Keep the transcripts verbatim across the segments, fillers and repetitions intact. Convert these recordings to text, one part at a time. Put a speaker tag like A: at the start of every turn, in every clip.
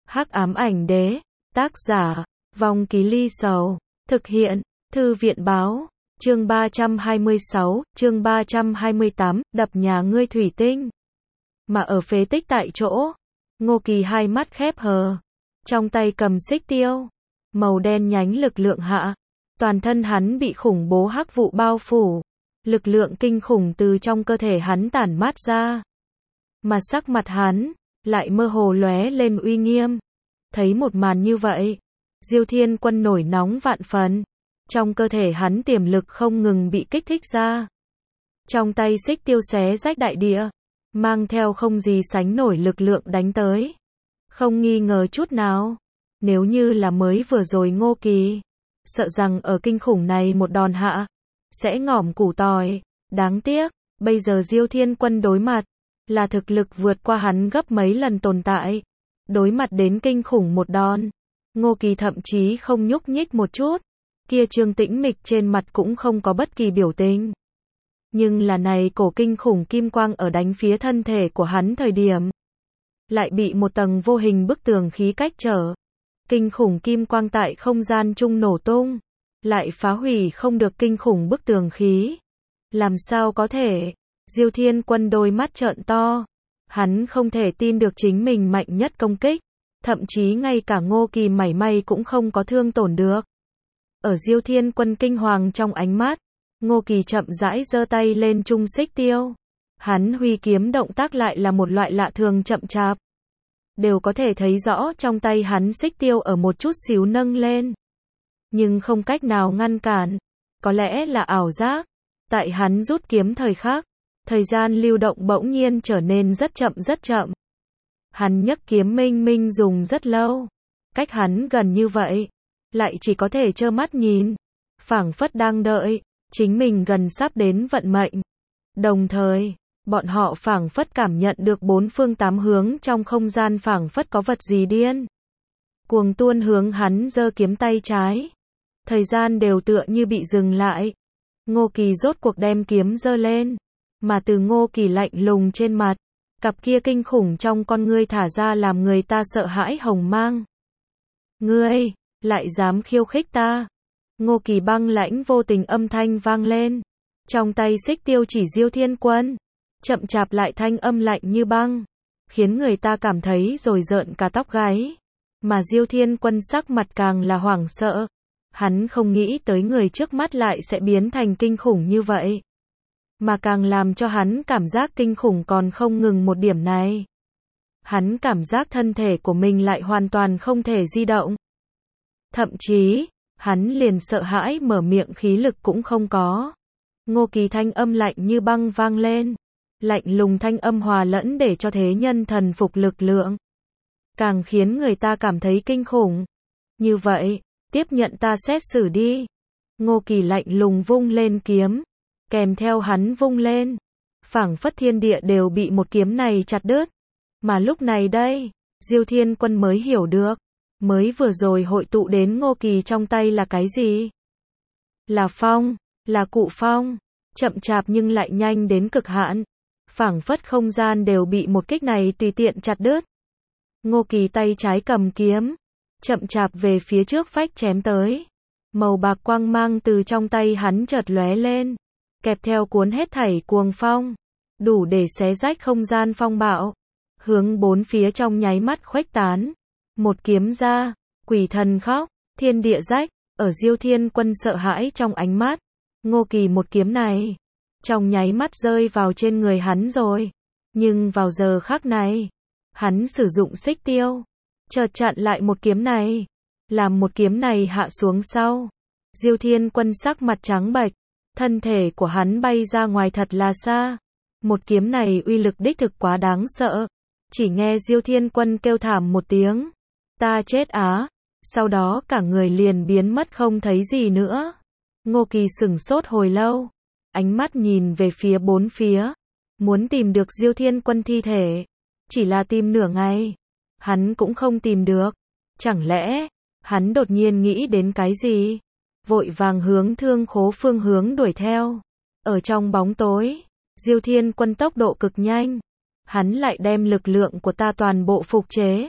A: Hắc ám ảnh đế, tác giả, Vong Ký Ly Sầu, thực hiện, Thư viện báo, chương ba trăm hai mươi sáu, chương ba trăm hai mươi tám, đập nhà ngươi thủy tinh. Mà ở phế tích tại chỗ, Ngô Kỳ hai mắt khép hờ, trong tay cầm xích tiêu, màu đen nhánh lực lượng hạ, toàn thân hắn bị khủng bố hắc vụ bao phủ, lực lượng kinh khủng từ trong cơ thể hắn tản mát ra. Mà sắc mặt hắn lại mơ hồ lóe lên uy nghiêm. Thấy một màn như vậy, Diêu Thiên Quân nổi nóng vạn phần, trong cơ thể hắn tiềm lực không ngừng bị kích thích ra. Trong tay xích tiêu xé rách đại địa, mang theo không gì sánh nổi lực lượng đánh tới. Không nghi ngờ chút nào, nếu như là mới vừa rồi Ngô Kỳ, sợ rằng ở kinh khủng này một đòn hạ, sẽ ngỏm củ tỏi. Đáng tiếc, bây giờ Diêu Thiên Quân đối mặt, là thực lực vượt qua hắn gấp mấy lần tồn tại. Đối mặt đến kinh khủng một đòn, Ngô Kỳ thậm chí không nhúc nhích một chút, kia trương tĩnh mịch trên mặt cũng không có bất kỳ biểu tình. Nhưng là này cổ kinh khủng kim quang ở đánh phía thân thể của hắn thời điểm, lại bị một tầng vô hình bức tường khí cách trở. Kinh khủng kim quang tại không gian chung nổ tung, lại phá hủy không được kinh khủng bức tường khí. Làm sao có thể? Diêu Thiên Quân đôi mắt trợn to. Hắn không thể tin được chính mình mạnh nhất công kích, thậm chí ngay cả Ngô Kỳ mảy may cũng không có thương tổn được. Ở Diêu Thiên Quân kinh hoàng trong ánh mắt, Ngô Kỳ chậm rãi giơ tay lên trung xích tiêu. Hắn huy kiếm động tác lại là một loại lạ thường chậm chạp. Đều có thể thấy rõ trong tay hắn xích tiêu ở một chút xíu nâng lên. Nhưng không cách nào ngăn cản. Có lẽ là ảo giác. Tại hắn rút kiếm thời khắc, thời gian lưu động bỗng nhiên trở nên rất chậm rất chậm. Hắn nhấc kiếm minh minh dùng rất lâu. Cách hắn gần như vậy, lại chỉ có thể trơ mắt nhìn, phảng phất đang đợi chính mình gần sắp đến vận mệnh. Đồng thời, bọn họ phảng phất cảm nhận được bốn phương tám hướng trong không gian phảng phất có vật gì điên cuồng tuôn hướng hắn giơ kiếm tay trái. Thời gian đều tựa như bị dừng lại. Ngô Kỳ rốt cuộc đem kiếm giơ lên, mà từ Ngô Kỳ lạnh lùng trên mặt, cặp kia kinh khủng trong con ngươi thả ra làm người ta sợ hãi hồng mang. Ngươi, lại dám khiêu khích ta? Ngô Kỳ băng lãnh vô tình âm thanh vang lên. Trong tay xích tiêu chỉ Diêu Thiên Quân, chậm chạp lại thanh âm lạnh như băng, khiến người ta cảm thấy rồi rợn cả tóc gáy. Mà Diêu Thiên Quân sắc mặt càng là hoảng sợ. Hắn không nghĩ tới người trước mắt lại sẽ biến thành kinh khủng như vậy. Mà càng làm cho hắn cảm giác kinh khủng còn không ngừng một điểm này. Hắn cảm giác thân thể của mình lại hoàn toàn không thể di động. Thậm chí, hắn liền sợ hãi mở miệng khí lực cũng không có. Ngô Kỳ thanh âm lạnh như băng vang lên. Lạnh lùng thanh âm hòa lẫn để cho thế nhân thần phục lực lượng. Càng khiến người ta cảm thấy kinh khủng. Như vậy, tiếp nhận ta xét xử đi. Ngô Kỳ lạnh lùng vung lên kiếm. Kèm theo hắn vung lên, phảng phất thiên địa đều bị một kiếm này chặt đứt. Mà lúc này đây, Diêu Thiên Quân mới hiểu được, mới vừa rồi hội tụ đến Ngô Kỳ trong tay là cái gì? Là phong, là cụ phong, chậm chạp nhưng lại nhanh đến cực hạn, phảng phất không gian đều bị một kích này tùy tiện chặt đứt. Ngô Kỳ tay trái cầm kiếm, chậm chạp về phía trước phách chém tới. Màu bạc quang mang từ trong tay hắn chợt lóe lên, kẹp theo cuốn hết thảy cuồng phong, đủ để xé rách không gian phong bạo, hướng bốn phía trong nháy mắt khuếch tán. Một kiếm ra, quỷ thần khóc, thiên địa rách. Ở Diêu Thiên Quân sợ hãi trong ánh mắt, Ngô Kỳ một kiếm này, trong nháy mắt rơi vào trên người hắn rồi. Nhưng vào giờ khắc này, hắn sử dụng xích tiêu, chợt chặn lại một kiếm này. Làm một kiếm này hạ xuống sau, Diêu Thiên Quân sắc mặt trắng bệch. Thân thể của hắn bay ra ngoài thật là xa. Một kiếm này uy lực đích thực quá đáng sợ. Chỉ nghe Diêu Thiên Quân kêu thảm một tiếng. Ta chết á. Sau đó cả người liền biến mất không thấy gì nữa. Ngô Kỳ sửng sốt hồi lâu. Ánh mắt nhìn về phía bốn phía. Muốn tìm được Diêu Thiên Quân thi thể. Chỉ là tìm nửa ngày. Hắn cũng không tìm được. Chẳng lẽ, hắn đột nhiên nghĩ đến cái gì? Vội vàng hướng Thương Khố phương hướng đuổi theo. Ở trong bóng tối, Diêu Thiên Quân tốc độ cực nhanh. Hắn lại đem lực lượng của ta toàn bộ phục chế.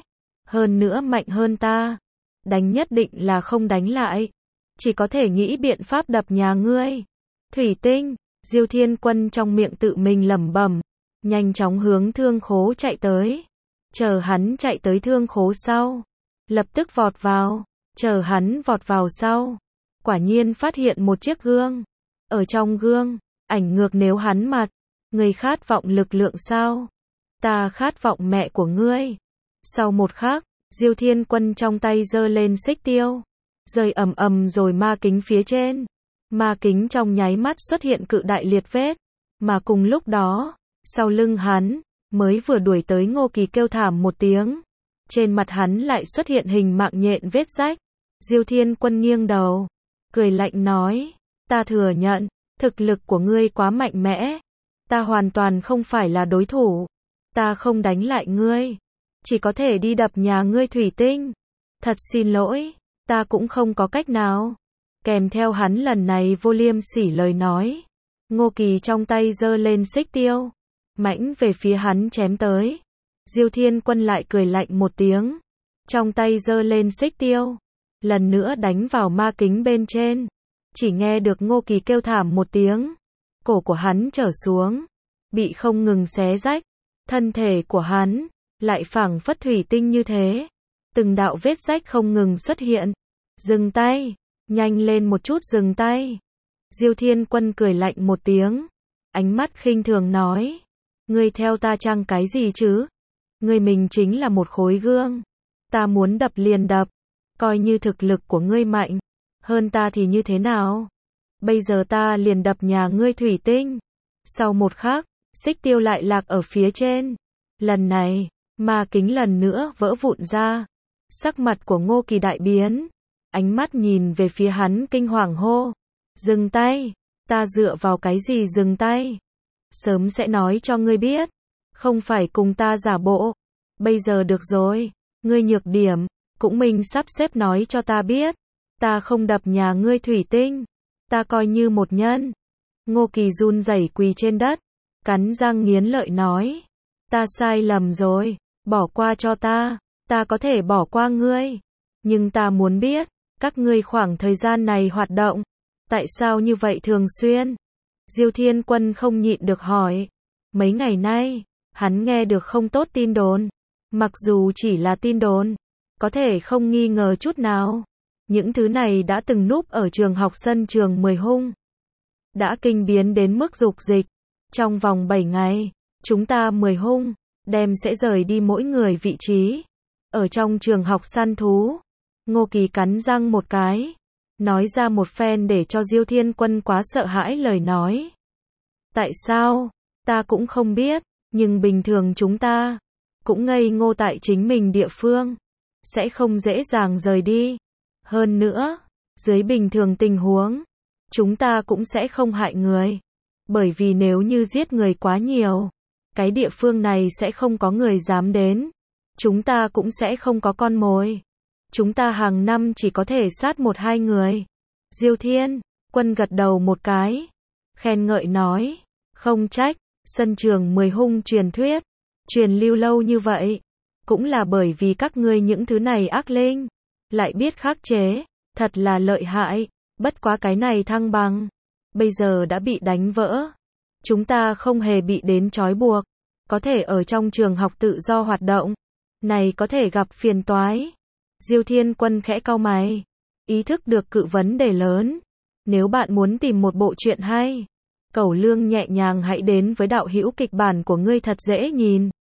A: hơn nữa mạnh hơn ta. Đánh nhất định là không đánh lại. Chỉ có thể nghĩ biện pháp đập nhà ngươi. Thủy tinh, Diêu Thiên Quân trong miệng tự mình lẩm bẩm, nhanh chóng hướng thương khố chạy tới. Chờ hắn chạy tới thương khố sau, lập tức vọt vào. Chờ hắn vọt vào sau, quả nhiên phát hiện một chiếc gương. Ở trong gương, ảnh ngược nếu hắn mặt. Người khát vọng lực lượng sao? Ta khát vọng mẹ của ngươi. Sau một khắc, Diêu Thiên Quân trong tay giơ lên xích tiêu, rơi ầm ầm rồi ma kính phía trên. Ma kính trong nháy mắt xuất hiện cự đại liệt vết, mà cùng lúc đó, sau lưng hắn, mới vừa đuổi tới Ngô Kỳ kêu thảm một tiếng. Trên mặt hắn lại xuất hiện hình mạng nhện vết rách. Diêu Thiên Quân nghiêng đầu, cười lạnh nói, ta thừa nhận, thực lực của ngươi quá mạnh mẽ. Ta hoàn toàn không phải là đối thủ. Ta không đánh lại ngươi. Chỉ có thể đi đập nhà ngươi thủy tinh. Thật xin lỗi, ta cũng không có cách nào. Kèm theo hắn lần này vô liêm sỉ lời nói. Ngô Kỳ trong tay giơ lên xích tiêu, mãnh về phía hắn chém tới. Diêu Thiên Quân lại cười lạnh một tiếng, trong tay giơ lên xích tiêu, lần nữa đánh vào ma kính bên trên. Chỉ nghe được Ngô Kỳ kêu thảm một tiếng, cổ của hắn trở xuống, bị không ngừng xé rách. Thân thể của hắn lại phảng phất thủy tinh như thế, từng đạo vết rách không ngừng xuất hiện. Dừng tay, nhanh lên một chút dừng tay. Diêu Thiên Quân cười lạnh một tiếng, ánh mắt khinh thường nói, ngươi theo ta chăng cái gì chứ? Ngươi mình chính là một khối gương, ta muốn đập liền đập, coi như thực lực của ngươi mạnh hơn ta thì như thế nào? Bây giờ ta liền đập nhà ngươi thủy tinh. Sau một khắc, xích tiêu lại lạc ở phía trên. Lần này, ma kính lần nữa vỡ vụn ra. Sắc mặt của Ngô Kỳ đại biến, ánh mắt nhìn về phía hắn kinh hoàng hô, dừng tay. Ta dựa vào cái gì dừng tay? Sớm sẽ nói cho ngươi biết, không phải cùng ta giả bộ. Bây giờ được rồi, ngươi nhược điểm cũng mình sắp xếp nói cho ta biết. Ta không đập nhà ngươi thủy tinh, ta coi như một nhân. Ngô Kỳ run rẩy quỳ trên đất, cắn răng nghiến lợi nói, ta sai lầm rồi, bỏ qua cho ta. Ta có thể bỏ qua ngươi, nhưng ta muốn biết, các ngươi khoảng thời gian này hoạt động, tại sao như vậy thường xuyên? Diêu Thiên Quân không nhịn được hỏi. Mấy ngày nay, hắn nghe được không tốt tin đồn. Mặc dù chỉ là tin đồn, có thể không nghi ngờ chút nào. Những thứ này đã từng núp ở trường học sân trường mười hung. Đã kinh biến đến mức dục dịch. Trong vòng bảy ngày, chúng ta mười hung, đem sẽ rời đi mỗi người vị trí. Ở trong trường học săn thú. Ngô Kỳ cắn răng một cái, nói ra một phen để cho Diêu Thiên Quân quá sợ hãi lời nói. Tại sao? Ta cũng không biết, nhưng bình thường chúng ta cũng ngây ngô tại chính mình địa phương, sẽ không dễ dàng rời đi. Hơn nữa, dưới bình thường tình huống, chúng ta cũng sẽ không hại người. Bởi vì nếu như giết người quá nhiều, cái địa phương này sẽ không có người dám đến. Chúng ta cũng sẽ không có con mồi. Chúng ta hàng năm chỉ có thể sát một hai người. Diêu Thiên Quân gật đầu một cái, khen ngợi nói, không trách, sân trường mười hung truyền thuyết, truyền lưu lâu như vậy, cũng là bởi vì các ngươi những thứ này ác linh, lại biết khắc chế, thật là lợi hại, bất quá cái này thăng bằng, bây giờ đã bị đánh vỡ. Chúng ta không hề bị đến trói buộc, có thể ở trong trường học tự do hoạt động, này có thể gặp phiền toái. Diêu Thiên Quân khẽ cau mày, ý thức được cự vấn đề lớn. Nếu bạn muốn tìm một bộ truyện hay, Cẩu Lương nhẹ nhàng hãy đến với đạo hữu kịch bản của ngươi thật dễ nhìn.